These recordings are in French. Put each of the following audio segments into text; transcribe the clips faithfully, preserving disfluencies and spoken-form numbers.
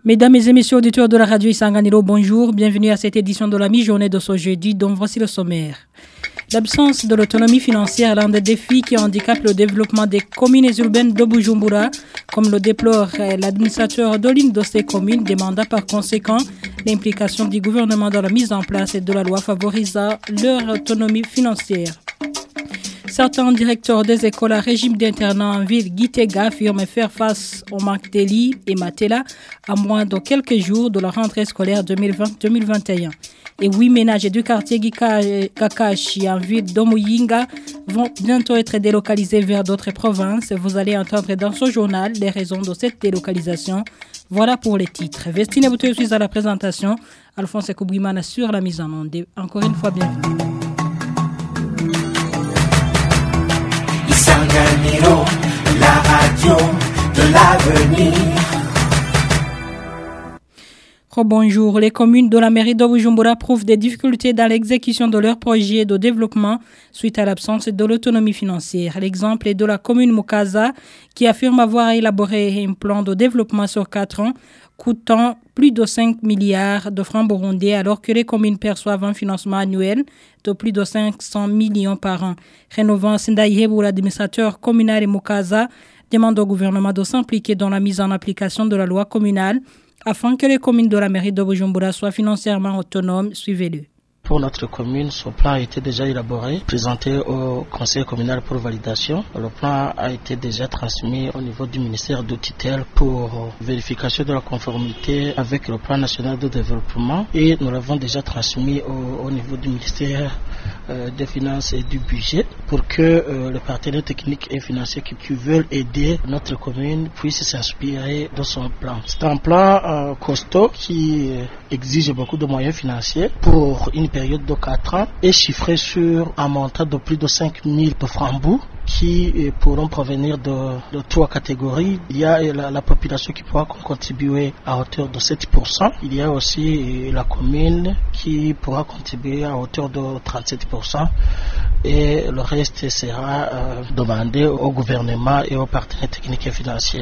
Mesdames et messieurs auditeurs de la radio Isanganiro, bonjour. Bienvenue à cette édition de la mi-journée de ce jeudi, dont voici le sommaire. L'absence de l'autonomie financière est l'un des défis qui handicapent le développement des communes urbaines de Bujumbura, comme le déplore l'administrateur de l'une de ces communes, demanda par conséquent l'implication du gouvernement dans la mise en place de la loi favorisant leur autonomie financière. Certains directeurs des écoles à régime d'internat en ville Gitega affirment faire face au manque de lits et matelas à moins de quelques jours de la rentrée scolaire deux mille vingt deux mille vingt et un. Et huit ménages du quartier Kakashi en ville d'Omuyinga vont bientôt être délocalisés vers d'autres provinces. Vous allez entendre dans ce journal les raisons de cette délocalisation. Voilà pour les titres. Vestine Bouté, je suis à la présentation. Alphonse Koubrimana sur la mise en onde. Encore une fois, bienvenue. Isanganiro, la radio de l'avenir. Oh, bonjour. Les communes de la mairie de Bujumbura prouvent des difficultés dans l'exécution de leurs projets de développement suite à l'absence de l'autonomie financière. L'exemple est de la commune Mukaza qui affirme avoir élaboré un plan de développement sur quatre ans coûtant plus de cinq milliards de francs burundais alors que les communes perçoivent un financement annuel de plus de cinq cents millions par an. Rénovant Sendaïhebou, l'administrateur communal et Mukaza, demande au gouvernement de s'impliquer dans la mise en application de la loi communale afin que les communes de la mairie de Bujumbura soient financièrement autonomes. Suivez-le. Pour notre commune, ce plan a été déjà élaboré, présenté au conseil communal pour validation. Le plan a été déjà transmis au niveau du ministère de tutelle pour vérification de la conformité avec le plan national de développement et nous l'avons déjà transmis au, au niveau du ministère euh, des finances et du budget pour que euh, les partenaires techniques et financiers qui, qui veulent aider notre commune puissent s'inspirer de son plan. C'est un plan euh, costaud qui exige beaucoup de moyens financiers pour une période de quatre ans est chiffré sur un montant de plus de cinq mille francs qui pourront provenir de, de trois catégories. Il y a la, la population qui pourra contribuer à hauteur de sept pour cent. Il y a aussi la commune qui pourra contribuer à hauteur de trente-sept pour cent. Et le reste sera euh, demandé au gouvernement et aux partenaires techniques et financiers.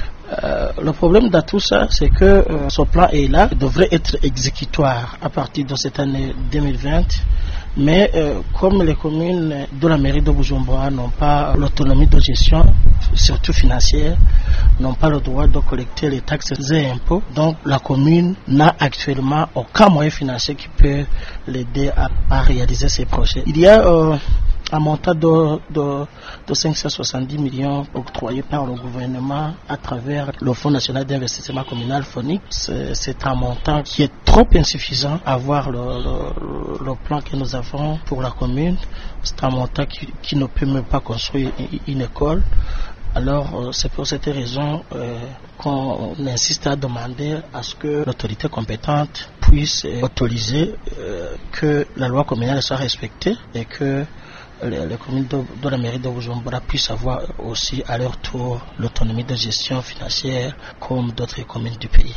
Euh, le problème de tout ça, c'est que euh, ce plan est là, devrait être exécutoire à partir de cette année deux mille vingt. Mais euh, comme les communes de la mairie de Bujumbura n'ont pas l'autonomie de gestion, surtout financière, n'ont pas le droit de collecter les taxes et impôts, donc la commune n'a actuellement aucun moyen financier qui peut l'aider à, à réaliser ses projets. Il y a euh, un montant de, de, de cinq cent soixante-dix millions octroyé par le gouvernement à travers le Fonds national d'investissement communal FONIC. C'est, c'est un montant qui est trop insuffisant à voir le, le, le plan que nous avons pour la commune. C'est un montant qui, qui ne peut même pas construire une école. Alors, euh, c'est pour cette raison euh, qu'on insiste à demander à ce que l'autorité compétente puisse euh, autoriser euh, que la loi communale soit respectée et que les, les communes de, de la mairie de Bujumbura puissent avoir aussi à leur tour l'autonomie de gestion financière comme d'autres communes du pays.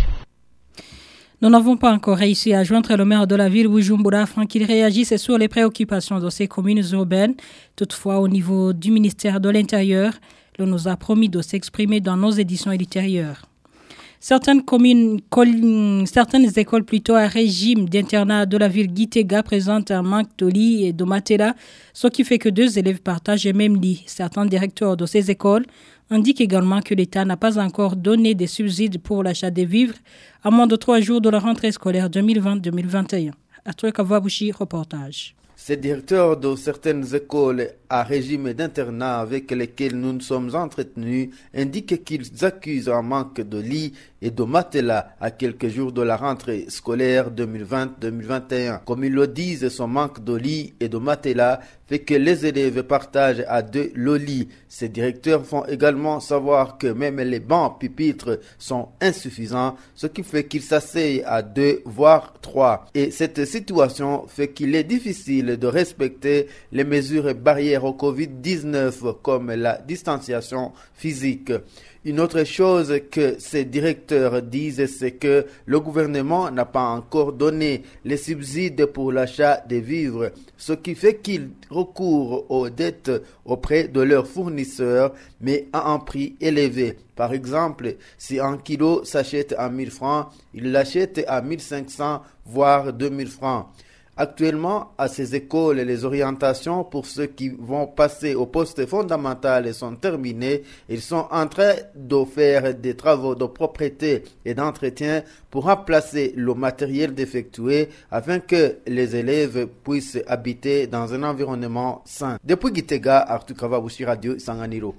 Nous n'avons pas encore réussi à joindre le maire de la ville Bujumbura afin qu'il réagisse sur les préoccupations de ces communes urbaines. Toutefois, au niveau du ministère de l'Intérieur, l'on nous a promis de s'exprimer dans nos éditions ultérieures. Certaines communes, col- certaines écoles plutôt à régime d'internat de la ville Gitega présentent un manque de lits et de matelas, ce qui fait que deux élèves partagent le même lit. Certains directeurs de ces écoles indiquent également que l'État n'a pas encore donné des subsides pour l'achat des vivres à moins de trois jours de la rentrée scolaire deux mille vingt deux mille vingt et un. Atoy Kavabushi, reportage. Ces directeurs de certaines écoles à régime d'internat avec lesquels nous nous sommes entretenus indiquent qu'ils accusent un manque de lits et de matelas à quelques jours de la rentrée scolaire deux mille vingt deux mille vingt et un. Comme ils le disent, ce manque de lits et de matelas fait que les élèves partagent à deux le lit. Ces directeurs font également savoir que même les bancs pupitres sont insuffisants, ce qui fait qu'ils s'asseyent à deux voire trois. Et cette situation fait qu'il est difficile de respecter les mesures barrières au covid dix-neuf comme la distanciation physique. Une autre chose que ces directeurs agriculteurs disent, c'est que le gouvernement n'a pas encore donné les subsides pour l'achat des vivres, ce qui fait qu'ils recourent aux dettes auprès de leurs fournisseurs, mais à un prix élevé. Par exemple, si un kilo s'achète à mille francs, ils l'achètent à mille cinq cents, voire deux mille francs. Actuellement, à ces écoles, les orientations pour ceux qui vont passer au poste fondamental sont terminées. Ils sont en train de faire des travaux de propreté et d'entretien pour remplacer le matériel défectué afin que les élèves puissent habiter dans un environnement sain. Depuis Gitega, Arthur Kavabushi, Radio Isanganiro.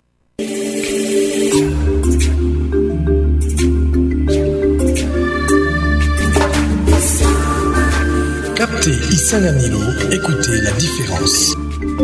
Captez Isanganiro, écoutez la différence.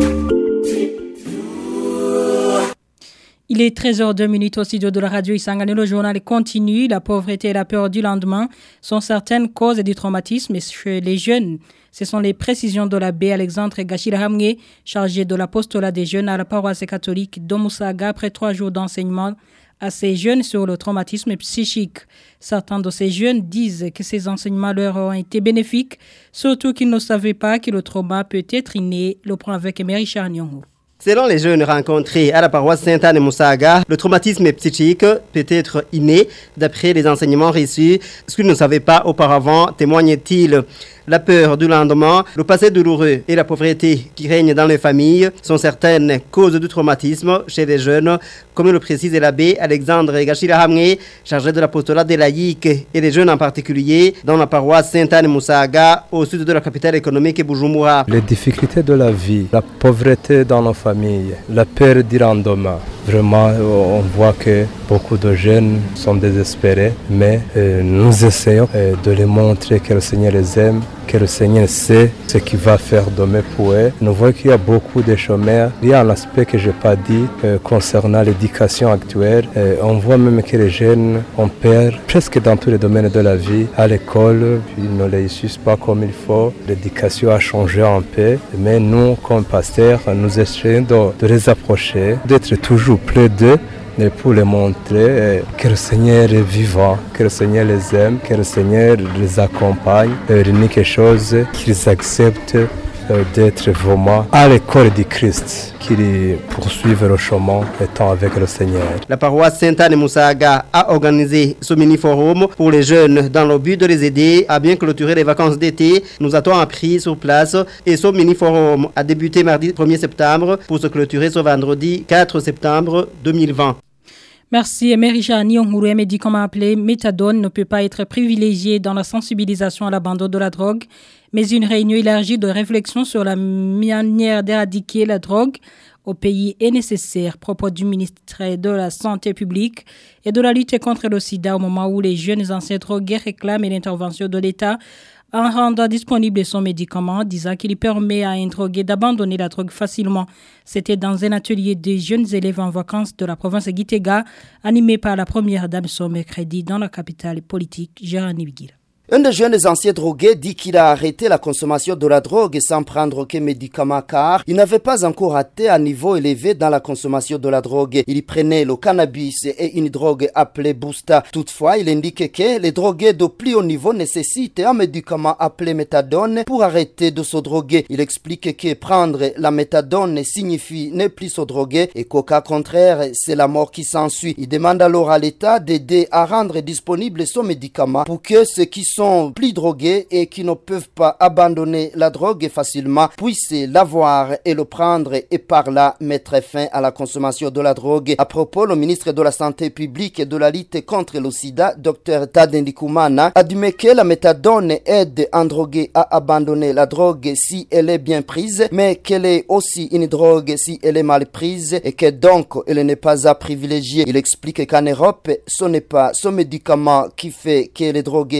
Il est treize heures deux au studio de la radio Isanganiro. Le journal continue. La pauvreté et la peur du lendemain sont certaines causes du traumatisme chez les jeunes. Ce sont les précisions de l'abbé Alexandre Gachirahamwe, chargé de l'apostolat des jeunes à la paroisse catholique d'Omusaga après trois jours d'enseignement à ces jeunes sur le traumatisme psychique. Certains de ces jeunes disent que ces enseignements leur ont été bénéfiques, surtout qu'ils ne savaient pas que le trauma peut être inné. Le point avec Emery Charnion. Selon les jeunes rencontrés à la paroisse Sainte-Anne-Moussaga, le traumatisme psychique peut être inné d'après les enseignements reçus. Ce qu'ils ne savaient pas auparavant, témoignent-ils. La peur du lendemain, le passé douloureux et la pauvreté qui règnent dans les familles sont certaines causes du traumatisme chez les jeunes, comme le précise l'abbé Alexandre Gachirahamwe, chargé de l'apostolat des laïcs et des jeunes en particulier, dans la paroisse Sainte-Anne-Moussaga, au sud de la capitale économique Bujumbura. Les difficultés de la vie, la pauvreté dans nos familles, la peur du lendemain. Vraiment, on voit que beaucoup de jeunes sont désespérés, mais euh, nous essayons euh, de les montrer que le Seigneur les aime, que le Seigneur sait ce qu'il va faire demain pour eux. Nous voyons qu'il y a beaucoup de chômeurs. Il y a un aspect que je n'ai pas dit euh, concernant l'éducation actuelle. Euh, on voit même que les jeunes ont peur presque dans tous les domaines de la vie. À l'école, ils ne réussissent pas comme il faut. L'éducation a changé un peu. Mais nous, comme pasteurs, nous essayons de, de les approcher, d'être toujours près d'eux, pour les montrer que le Seigneur est vivant, que le Seigneur les aime, que le Seigneur les accompagne. L'unique chose qu'ils acceptent d'être vraiment à l'école du Christ, qu'ils poursuivent le chemin étant avec le Seigneur. La paroisse Sainte-Anne-Moussaga a organisé ce mini-forum pour les jeunes dans le but de les aider à bien clôturer les vacances d'été. Nous avons appris sur place et ce mini-forum a débuté mardi premier septembre pour se clôturer ce vendredi quatre septembre deux mille vingt. Merci. Emery Chani, un médicament appelé méthadone ne peut pas être privilégié dans la sensibilisation à l'abandon de la drogue, mais une réunion élargie de réflexion sur la manière d'éradiquer la drogue au pays est nécessaire. Propos du ministre de la Santé publique et de la lutte contre le sida au moment où les jeunes anciens drogués réclament l'intervention de l'État en rendant disponible son médicament, disant qu'il permet à un drogué d'abandonner la drogue facilement. C'était dans un atelier des jeunes élèves en vacances de la province de Gitega, animé par la première dame ce mercredi dans la capitale politique, Gérani Biguira. Un des jeunes anciens drogués dit qu'il a arrêté la consommation de la drogue sans prendre aucun médicament car il n'avait pas encore atteint un niveau élevé dans la consommation de la drogue. Il prenait le cannabis et une drogue appelée Boosta. Toutefois, il indique que les drogués de plus haut niveau nécessitent un médicament appelé méthadone pour arrêter de se droguer. Il explique que prendre la méthadone signifie ne plus se droguer et qu'au cas contraire, c'est la mort qui s'ensuit. Il demande alors à l'État d'aider à rendre disponible son médicament pour que ceux qui sont sont plus drogués et qui ne peuvent pas abandonner la drogue facilement puissent l'avoir et le prendre et par là mettre fin à la consommation de la drogue. À propos, le ministre de la Santé publique et de la lutte contre le sida, Dr Tadende Kumana, admet que la méthadone aide un drogué à abandonner la drogue si elle est bien prise, mais qu'elle est aussi une drogue si elle est mal prise et que donc elle n'est pas à privilégier. Il explique qu'en Europe, ce n'est pas ce médicament qui fait que les drogués arrêtent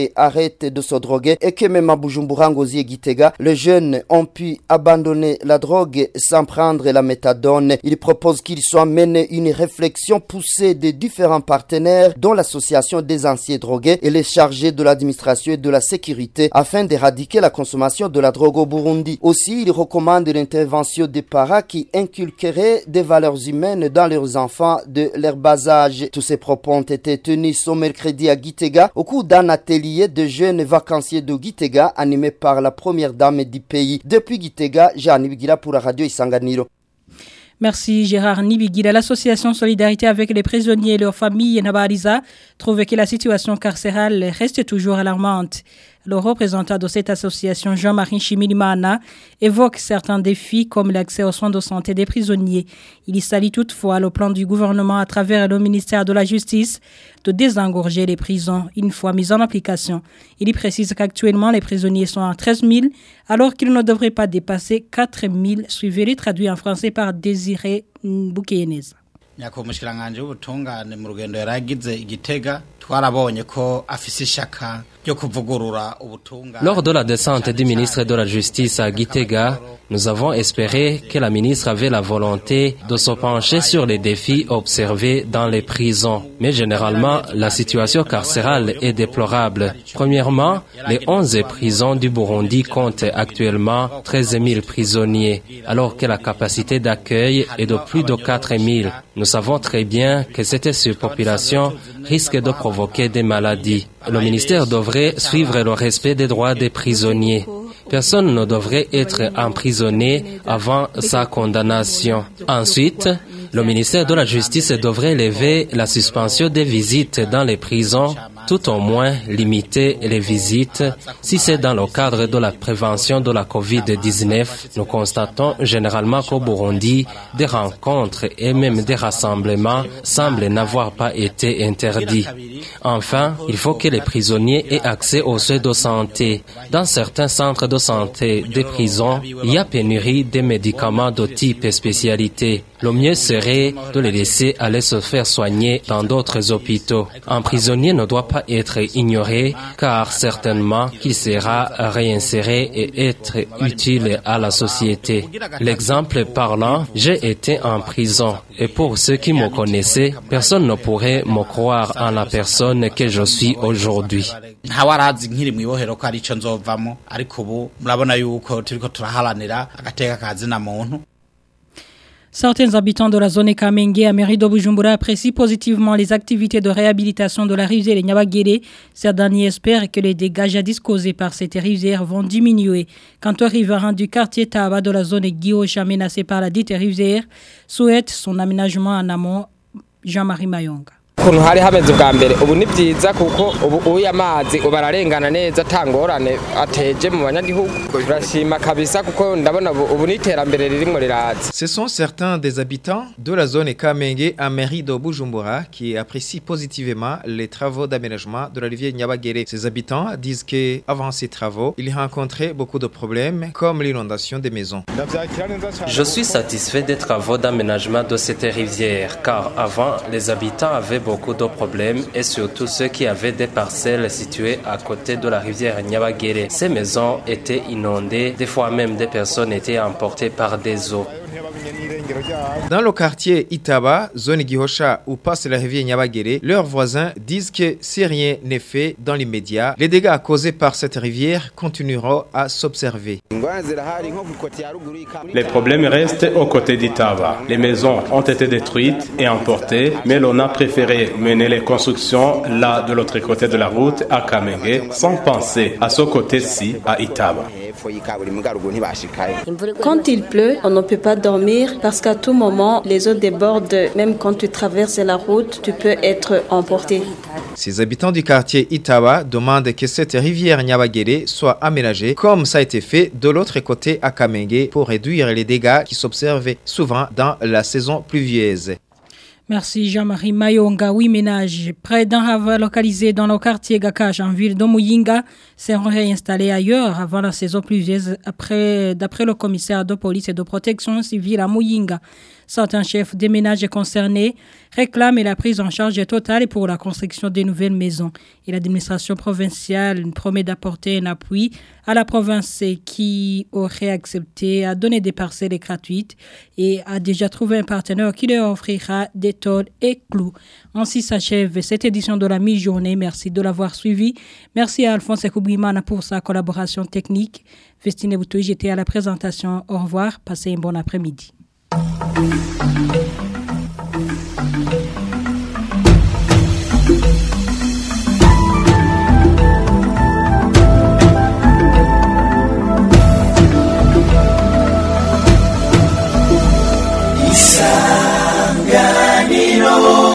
arrêtent de se droguer et que même à Bujumbura, Ngozi et Gitega, les jeunes ont pu abandonner la drogue sans prendre la méthadone. Il propose qu'il soit mené une réflexion poussée des différents partenaires dont l'association des anciens drogués et les chargés de l'administration et de la sécurité afin d'éradiquer la consommation de la drogue au Burundi. Aussi, il recommande l'intervention des parents qui inculqueraient des valeurs humaines dans leurs enfants de leur bas âge. Tous ces propos ont été tenus ce mercredi à Gitega au cours d'un atelier de jeunes vacanciers de Gitega animé par la première dame du pays. Depuis Gitega, Jeanne Bigila pour la radio Isanganiro. Merci Gérard Nibigila. L'association Solidarité avec les prisonniers et leurs familles Nabariza trouve que la situation carcérale reste toujours alarmante. Le représentant de cette association, Jean-Marie Chimilimana, évoque certains défis comme l'accès aux soins de santé des prisonniers. Il y salue toutefois le plan du gouvernement à travers le ministère de la Justice de désengorger les prisons une fois mis en application. Il y précise qu'actuellement les prisonniers sont à treize mille alors qu'ils ne devraient pas dépasser quatre mille. Suivez-les traduits en français par Désiré Boukénez. Nyako mushikiranganje ubutungane mu rugendo yaragize Igitega twarabonye ko afise ishaka ryo kuvugurura ubutungane. Lors de la descente du ministre de la Justice à Gitega, nous avons espéré que la ministre avait la volonté de se pencher sur les défis observés dans les prisons. Mais généralement, la situation carcérale est déplorable. Premièrement, les onze prisons du Burundi comptent actuellement treize mille prisonniers, alors que la capacité d'accueil est de plus de quatre mille. Nous savons très bien que cette surpopulation risque de provoquer des maladies. Le ministère devrait suivre le respect des droits des prisonniers. Personne ne devrait être emprisonné avant sa condamnation. Ensuite, le ministère de la Justice devrait lever la suspension des visites dans les prisons, tout au moins limiter les visites si c'est dans le cadre de la prévention de la covid dix-neuf. Nous constatons généralement qu'au Burundi, des rencontres et même des rassemblements semblent n'avoir pas été interdits. Enfin, il faut que les prisonniers aient accès aux soins de santé. Dans certains centres de santé des prisons, il y a pénurie de médicaments de type spécialité. Le mieux serait de les laisser aller se faire soigner dans d'autres hôpitaux. Un prisonnier ne doit pas être ignoré car certainement qu'il sera réinséré et être utile à la société. L'exemple parlant, j'ai été en prison et pour ceux qui me connaissaient, personne ne pourrait me croire en la personne que je suis aujourd'hui. Certains habitants de la zone Kamenge à mairie de Bujumbura apprécient positivement les activités de réhabilitation de la rivière Nyabagere. Certains y espèrent que les dégâts jadis causés par cette rivière vont diminuer. Quant aux riverains du quartier Taba de la zone Guiocha menacée par la dite rivière, souhaitent son aménagement en amont. Jean-Marie Mayonga. Kuntu hari hameze bwa mbere ubu ni byiza kuko ubu uya amazi ubararengana neza tangorane ateje mu banyagihugu turashima kabisa kuko ndabona ubu ni iterambere ririmo riraza. Ce sont certains des habitants de la zone Kamenge à mairie de Bujumbura qui apprécient positivement les travaux d'aménagement de la rivière Nyabagere. Ces habitants disent que avant ces travaux, ils rencontraient beaucoup de problèmes comme l'inondation des maisons. Je suis satisfait des travaux d'aménagement de cette rivière car avant les habitants avaient beaucoup de problèmes et surtout ceux qui avaient des parcelles situées à côté de la rivière Nyabagere. Ces maisons étaient inondées, des fois même des personnes étaient emportées par des eaux. Dans le quartier Itaba, zone Gihosha où passe la rivière Nyabagere, leurs voisins disent que si rien n'est fait dans l'immédiat, les dégâts causés par cette rivière continueront à s'observer. Les problèmes restent aux côtés d'Itaba. Les maisons ont été détruites et emportées, mais l'on a préféré mener les constructions là de l'autre côté de la route à Kamenge sans penser à ce côté-ci à Itaba. Quand il pleut, on ne peut pas dormir parce qu'à tout moment, les eaux débordent. Même quand tu traverses la route, tu peux être emporté. Ces habitants du quartier Itaba demandent que cette rivière Nyabagere soit aménagée comme ça a été fait de l'autre côté à Kamenge pour réduire les dégâts qui s'observent souvent dans la saison pluvieuse. Merci Jean-Marie Mayonga. Huit ménages près d'un havre localisé dans le quartier Gakash en ville de Muyinga seront réinstallés ailleurs avant la saison pluvieuse après, d'après le commissaire de police et de protection civile à Muyinga. Certains chefs des ménages concernés réclament la prise en charge totale pour la construction des nouvelles maisons. Et l'administration provinciale promet d'apporter un appui à la province qui aurait accepté à donner des parcelles gratuites et a déjà trouvé un partenaire qui leur offrira des tôles et clous. Ainsi s'achève cette édition de la mi-journée. Merci de l'avoir suivi. Merci à Alphonse Koubimana pour sa collaboration technique. Vestine Boutouy, j'étais à la présentation. Au revoir. Passez un bon après-midi. Thank you.